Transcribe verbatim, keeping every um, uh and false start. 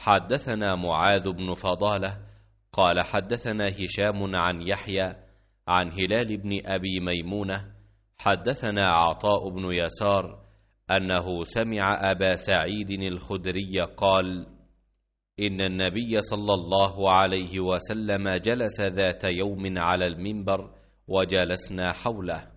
حدثنا معاذ بن فضالة قال حدثنا هشام عن يحيى عن هلال بن أبي ميمونة حدثنا عطاء بن يسار أنه سمع أبا سعيد الخدري قال: إن النبي صلى الله عليه وسلم جلس ذات يوم على المنبر وجلسنا حوله،